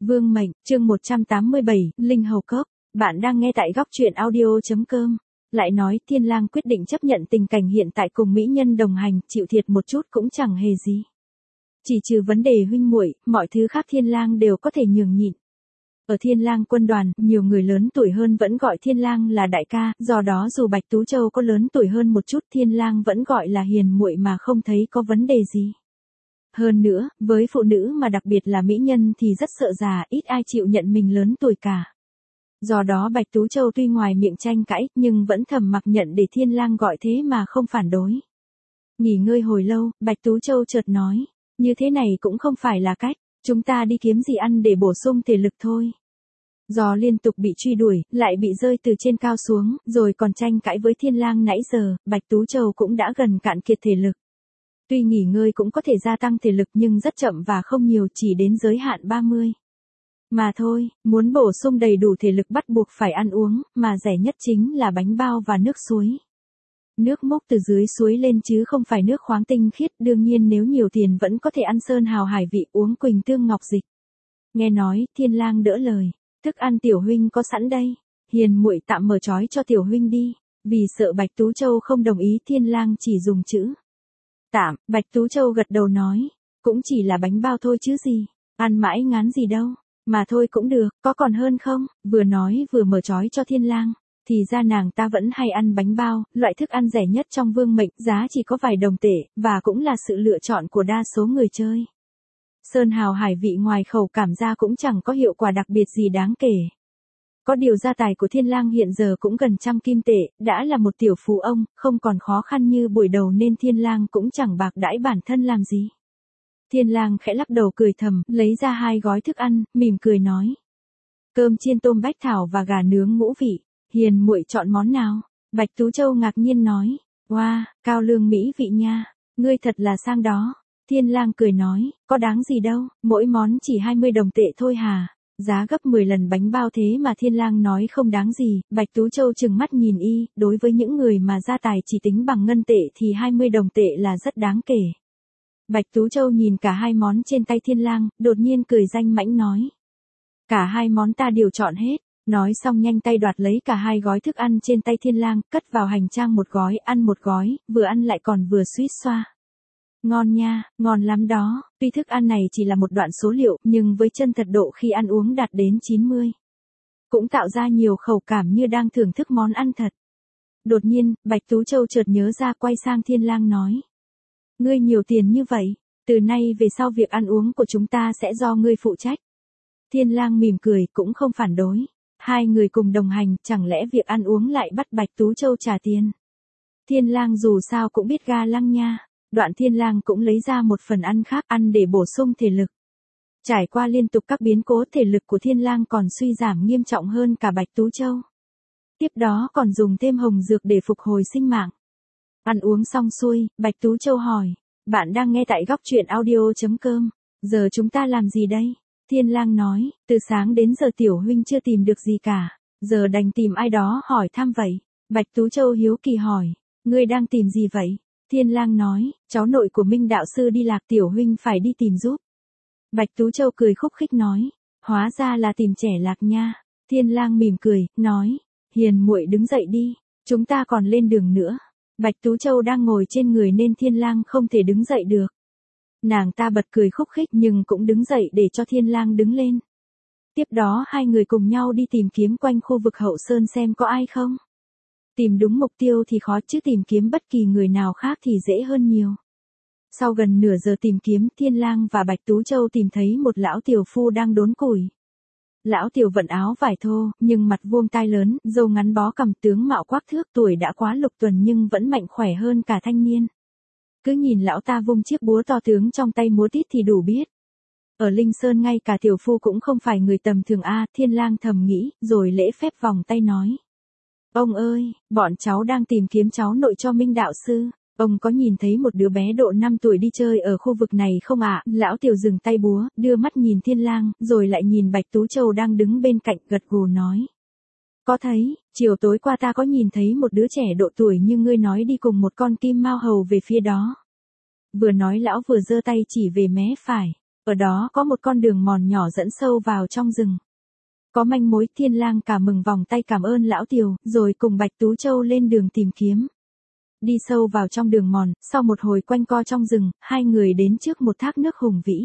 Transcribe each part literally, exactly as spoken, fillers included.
Vương mệnh, chương một trăm tám mươi bảy, Linh Hầu Cốc. Bạn đang nghe tại góc truyện audio.com. Lại nói, Thiên Lang quyết định chấp nhận tình cảnh hiện tại cùng mỹ nhân đồng hành, chịu thiệt một chút cũng chẳng hề gì. Chỉ trừ vấn đề huynh muội, mọi thứ khác Thiên Lang đều có thể nhường nhịn. Ở Thiên Lang quân đoàn, nhiều người lớn tuổi hơn vẫn gọi Thiên Lang là đại ca, do đó dù Bạch Tú Châu có lớn tuổi hơn một chút, Thiên Lang vẫn gọi là hiền muội mà không thấy có vấn đề gì. Hơn nữa, với phụ nữ mà đặc biệt là mỹ nhân thì rất sợ già, ít ai chịu nhận mình lớn tuổi cả. Do đó Bạch Tú Châu tuy ngoài miệng tranh cãi, nhưng vẫn thầm mặc nhận để Thiên Lang gọi thế mà không phản đối. Nghỉ ngơi hồi lâu, Bạch Tú Châu chợt nói, như thế này cũng không phải là cách, chúng ta đi kiếm gì ăn để bổ sung thể lực thôi. Do liên tục bị truy đuổi, lại bị rơi từ trên cao xuống, rồi còn tranh cãi với Thiên Lang nãy giờ, Bạch Tú Châu cũng đã gần cạn kiệt thể lực. Tuy nghỉ ngơi cũng có thể gia tăng thể lực nhưng rất chậm và không nhiều, chỉ đến giới hạn ba mươi. Mà thôi, muốn bổ sung đầy đủ thể lực bắt buộc phải ăn uống, mà rẻ nhất chính là bánh bao và nước suối. Nước mốc từ dưới suối lên chứ không phải nước khoáng tinh khiết, đương nhiên nếu nhiều tiền vẫn có thể ăn sơn hào hải vị, uống quỳnh tương ngọc dịch. Nghe nói, Thiên Lang đỡ lời, thức ăn tiểu huynh có sẵn đây, hiền muội tạm mở trói cho tiểu huynh đi, vì sợ Bạch Tú Châu không đồng ý Thiên Lang chỉ dùng chữ tạm. Bạch Tú Châu gật đầu nói, cũng chỉ là bánh bao thôi chứ gì, ăn mãi ngán gì đâu, mà thôi cũng được, có còn hơn không, vừa nói vừa mở trói cho Thiên Lang. Thì ra nàng ta vẫn hay ăn bánh bao, loại thức ăn rẻ nhất trong vương mệnh, giá chỉ có vài đồng tệ, và cũng là sự lựa chọn của đa số người chơi. Sơn hào hải vị ngoài khẩu cảm ra cũng chẳng có hiệu quả đặc biệt gì đáng kể. Có điều gia tài của Thiên Lang hiện giờ cũng gần trăm kim tệ, đã là một tiểu phú ông, không còn khó khăn như buổi đầu nên Thiên Lang cũng chẳng bạc đãi bản thân làm gì. Thiên Lang khẽ lắc đầu cười thầm, lấy ra hai gói thức ăn, mỉm cười nói. Cơm chiên tôm bách thảo và gà nướng ngũ vị, hiền muội chọn món nào? Bạch Tú Châu ngạc nhiên nói, wow, cao lương mỹ vị nha, ngươi thật là sang đó. Thiên Lang cười nói, có đáng gì đâu, mỗi món chỉ hai mươi đồng tệ thôi hà. Giá gấp mười lần bánh bao thế mà Thiên Lang nói không đáng gì, Bạch Tú Châu trừng mắt nhìn y, đối với những người mà gia tài chỉ tính bằng ngân tệ thì hai mươi đồng tệ là rất đáng kể. Bạch Tú Châu nhìn cả hai món trên tay Thiên Lang, đột nhiên cười danh mãnh nói. Cả hai món ta đều chọn hết, nói xong nhanh tay đoạt lấy cả hai gói thức ăn trên tay Thiên Lang, cất vào hành trang một gói, ăn một gói, vừa ăn lại còn vừa suýt xoa. Ngon nha, ngon lắm đó, tuy thức ăn này chỉ là một đoạn số liệu, nhưng với chân thật độ khi ăn uống đạt đến chín mươi. Cũng tạo ra nhiều khẩu cảm như đang thưởng thức món ăn thật. Đột nhiên, Bạch Tú Châu chợt nhớ ra quay sang Thiên Lang nói. Ngươi nhiều tiền như vậy, từ nay về sau việc ăn uống của chúng ta sẽ do ngươi phụ trách. Thiên Lang mỉm cười, cũng không phản đối. Hai người cùng đồng hành, chẳng lẽ việc ăn uống lại bắt Bạch Tú Châu trả tiền. Thiên Lang dù sao cũng biết ga lăng nha. Đoạn Thiên Lang cũng lấy ra một phần ăn khác, ăn để bổ sung thể lực. Trải qua liên tục các biến cố, thể lực của Thiên Lang còn suy giảm nghiêm trọng hơn cả Bạch Tú Châu. Tiếp đó còn dùng thêm hồng dược để phục hồi sinh mạng. Ăn uống xong xuôi, Bạch Tú Châu hỏi, bạn đang nghe tại góc truyện audio.com, giờ chúng ta làm gì đây? Thiên Lang nói, từ sáng đến giờ tiểu huynh chưa tìm được gì cả, giờ đành tìm ai đó hỏi thăm vậy. Bạch Tú Châu hiếu kỳ hỏi, ngươi đang tìm gì vậy? Thiên Lang nói, cháu nội của Minh đạo sư đi lạc, tiểu huynh phải đi tìm giúp. Bạch Tú Châu cười khúc khích nói, hóa ra là tìm trẻ lạc nha. Thiên Lang mỉm cười, nói, hiền muội đứng dậy đi, chúng ta còn lên đường nữa. Bạch Tú Châu đang ngồi trên người nên Thiên Lang không thể đứng dậy được. Nàng ta bật cười khúc khích nhưng cũng đứng dậy để cho Thiên Lang đứng lên. Tiếp đó hai người cùng nhau đi tìm kiếm quanh khu vực hậu sơn xem có ai không. Tìm đúng mục tiêu thì khó, chứ tìm kiếm bất kỳ người nào khác thì dễ hơn nhiều. Sau gần nửa giờ tìm kiếm, Thiên Lang và Bạch Tú Châu tìm thấy một lão tiểu phu đang đốn củi. Lão tiểu vận áo vải thô, nhưng mặt vuông tai lớn, râu ngắn bó cằm, tướng mạo quắc thước, tuổi đã quá lục tuần nhưng vẫn mạnh khỏe hơn cả thanh niên. Cứ nhìn lão ta vung chiếc búa to tướng trong tay múa tít thì đủ biết. Ở Linh Sơn ngay cả tiểu phu cũng không phải người tầm thường a. Thiên Lang thầm nghĩ, rồi lễ phép vòng tay nói. Ông ơi, bọn cháu đang tìm kiếm cháu nội cho Minh đạo sư. Ông có nhìn thấy một đứa bé độ năm tuổi đi chơi ở khu vực này không ạ? À? Lão tiểu dừng tay búa, đưa mắt nhìn Thiên Lang, rồi lại nhìn Bạch Tú Châu đang đứng bên cạnh, gật gù nói. Có thấy, chiều tối qua ta có nhìn thấy một đứa trẻ độ tuổi như ngươi nói đi cùng một con kim mao hầu về phía đó. Vừa nói lão vừa giơ tay chỉ về mé phải. Ở đó có một con đường mòn nhỏ dẫn sâu vào trong rừng. Có manh mối, Thiên Lang cả mừng vòng tay cảm ơn lão Tiều, rồi cùng Bạch Tú Châu lên đường tìm kiếm. Đi sâu vào trong đường mòn, sau một hồi quanh co trong rừng, hai người đến trước một thác nước hùng vĩ.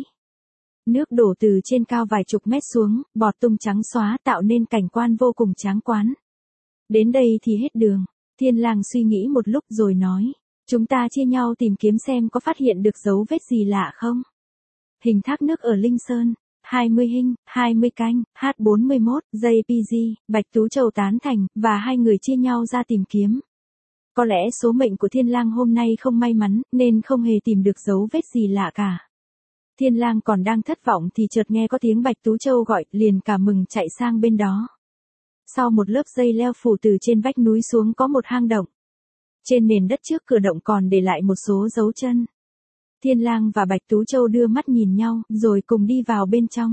Nước đổ từ trên cao vài chục mét xuống, bọt tung trắng xóa tạo nên cảnh quan vô cùng tráng quán. Đến đây thì hết đường. Thiên Lang suy nghĩ một lúc rồi nói, chúng ta chia nhau tìm kiếm xem có phát hiện được dấu vết gì lạ không. Hình thác nước ở Linh Sơn, hai mươi hinh, hai mươi canh, H bốn mươi mốt, gi pê giê, Bạch Tú Châu tán thành, và hai người chia nhau ra tìm kiếm. Có lẽ số mệnh của Thiên Lang hôm nay không may mắn, nên không hề tìm được dấu vết gì lạ cả. Thiên Lang còn đang thất vọng thì chợt nghe có tiếng Bạch Tú Châu gọi, liền cả mừng chạy sang bên đó. Sau một lớp dây leo phủ từ trên vách núi xuống có một hang động. Trên nền đất trước cửa động còn để lại một số dấu chân. Thiên Lang và Bạch Tú Châu đưa mắt nhìn nhau, rồi cùng đi vào bên trong.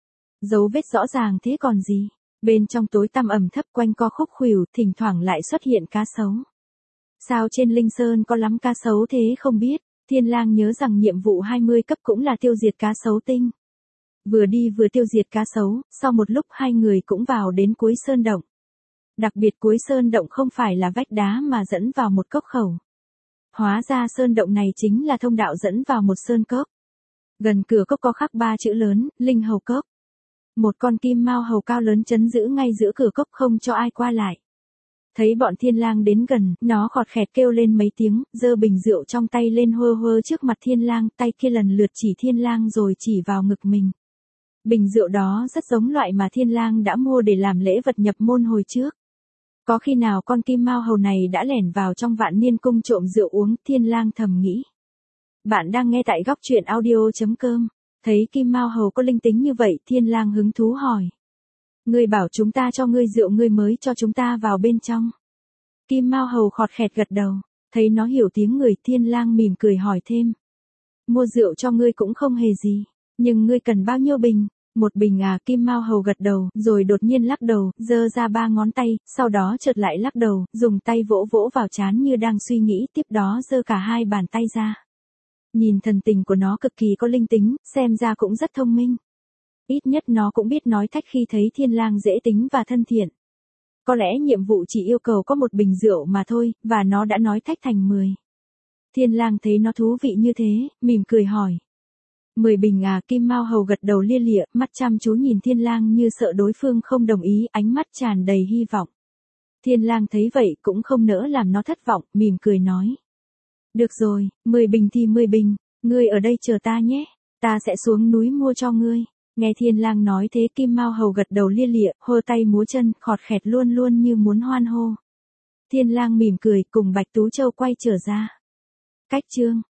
Dấu vết rõ ràng thế còn gì. Bên trong tối tăm ẩm thấp quanh co khúc khuỷu, thỉnh thoảng lại xuất hiện cá sấu. Sao trên Linh Sơn có lắm cá sấu thế không biết. Thiên Lang nhớ rằng nhiệm vụ hai mươi cấp cũng là tiêu diệt cá sấu tinh. Vừa đi vừa tiêu diệt cá sấu, sau một lúc hai người cũng vào đến cuối sơn động. Đặc biệt cuối sơn động không phải là vách đá mà dẫn vào một cốc khẩu. Hóa ra sơn động này chính là thông đạo dẫn vào một sơn cốc. Gần cửa cốc có khắc ba chữ lớn, Linh Hầu Cốc. Một con kim mao hầu cao lớn trấn giữ ngay giữa cửa cốc không cho ai qua lại. Thấy bọn Thiên Lang đến gần, nó khọt khẹt kêu lên mấy tiếng, giơ bình rượu trong tay lên hơ hơ trước mặt Thiên Lang, tay kia lần lượt chỉ Thiên Lang rồi chỉ vào ngực mình. Bình rượu đó rất giống loại mà Thiên Lang đã mua để làm lễ vật nhập môn hồi trước. Có khi nào con kim mao hầu này đã lẻn vào trong Vạn Niên cung trộm rượu uống, Thiên Lang thầm nghĩ. Bạn đang nghe tại góc truyện audio chấm com. Thấy kim mao hầu có linh tính như vậy, Thiên Lang hứng thú hỏi. Ngươi bảo chúng ta cho ngươi rượu, ngươi mới cho chúng ta vào bên trong. Kim mao hầu khọt khẹt gật đầu, thấy nó hiểu tiếng người, Thiên Lang mỉm cười hỏi thêm. Mua rượu cho ngươi cũng không hề gì, nhưng ngươi cần bao nhiêu bình? Một bình à, kim mao hầu gật đầu, rồi đột nhiên lắc đầu, giơ ra ba ngón tay, sau đó chợt lại lắc đầu, dùng tay vỗ vỗ vào trán như đang suy nghĩ, tiếp đó giơ cả hai bàn tay ra. Nhìn thần tình của nó cực kỳ có linh tính, xem ra cũng rất thông minh. Ít nhất nó cũng biết nói thách khi thấy Thiên Lang dễ tính và thân thiện. Có lẽ nhiệm vụ chỉ yêu cầu có một bình rượu mà thôi, và nó đã nói thách thành mười. Thiên Lang thấy nó thú vị như thế, mỉm cười hỏi. Mười bình à, kim mao hầu gật đầu lia lịa, mắt chăm chú nhìn Thiên Lang như sợ đối phương không đồng ý, ánh mắt tràn đầy hy vọng. Thiên Lang thấy vậy cũng không nỡ làm nó thất vọng, mỉm cười nói. Được rồi, mười bình thì mười bình, ngươi ở đây chờ ta nhé, ta sẽ xuống núi mua cho ngươi. Nghe Thiên Lang nói thế, kim mao hầu gật đầu lia lịa, hô tay múa chân, khọt khẹt luôn luôn như muốn hoan hô. Thiên Lang mỉm cười, cùng Bạch Tú Châu quay trở ra. Cách chương